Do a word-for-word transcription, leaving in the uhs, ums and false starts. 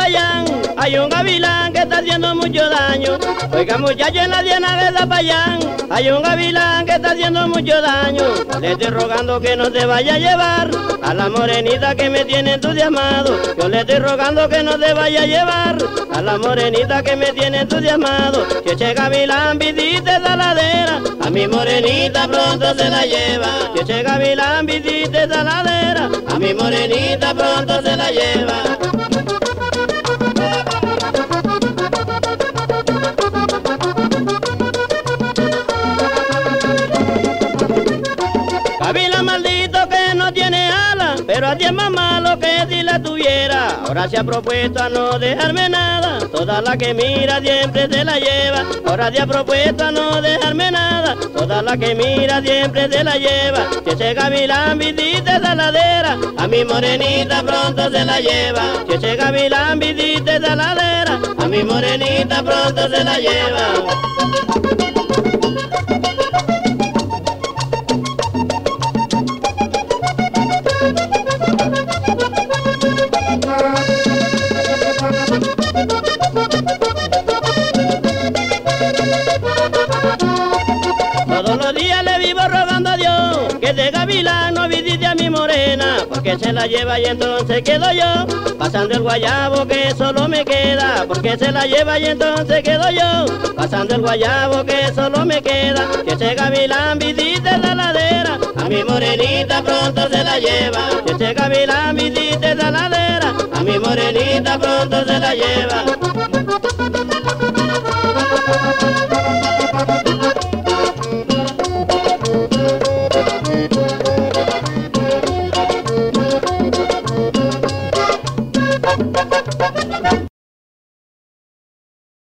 Zapayán hay un gavilán que está haciendo mucho daño. Oiga muchacho, en la diana de Zapayán hay un gavilán que está haciendo mucho daño. Le estoy rogando que no se vaya a llevar a la morenita que me tiene entusiasmado. Yo le estoy rogando que no se vaya a llevar a la morenita que me tiene entusiasmado. Que ese gavilán visite esa ladera, a mi morenita pronto se la lleva. Que ese gavilán visite esa ladera, a mi morenita pronto se la lleva. Gavilán maldito que no tiene alas, pero a ti es más malo que si la tuviera. Ahora se ha propuesto a no dejarme nada, toda la que mira siempre se la lleva. Ahora se ha propuesto a no dejarme nada, toda la que mira siempre se la lleva. Si ese gavilán visite esa ladera, a mi morenita pronto se la lleva. Si ese gavilán visite esa ladera, a mi morenita pronto se la lleva. Todos los días le vivo rogando a Dios que de gavilán no visite a mi morena, porque se la lleva y entonces quedo yo pasando el guayabo que solo me queda. Porque se la lleva y entonces quedo yo pasando el guayabo que solo me queda. Que ese gavilán visite la ladera, a mi morenita pronto se la lleva. Que ese gavilán visite la ladera, a mi morenita pronto se la lleva.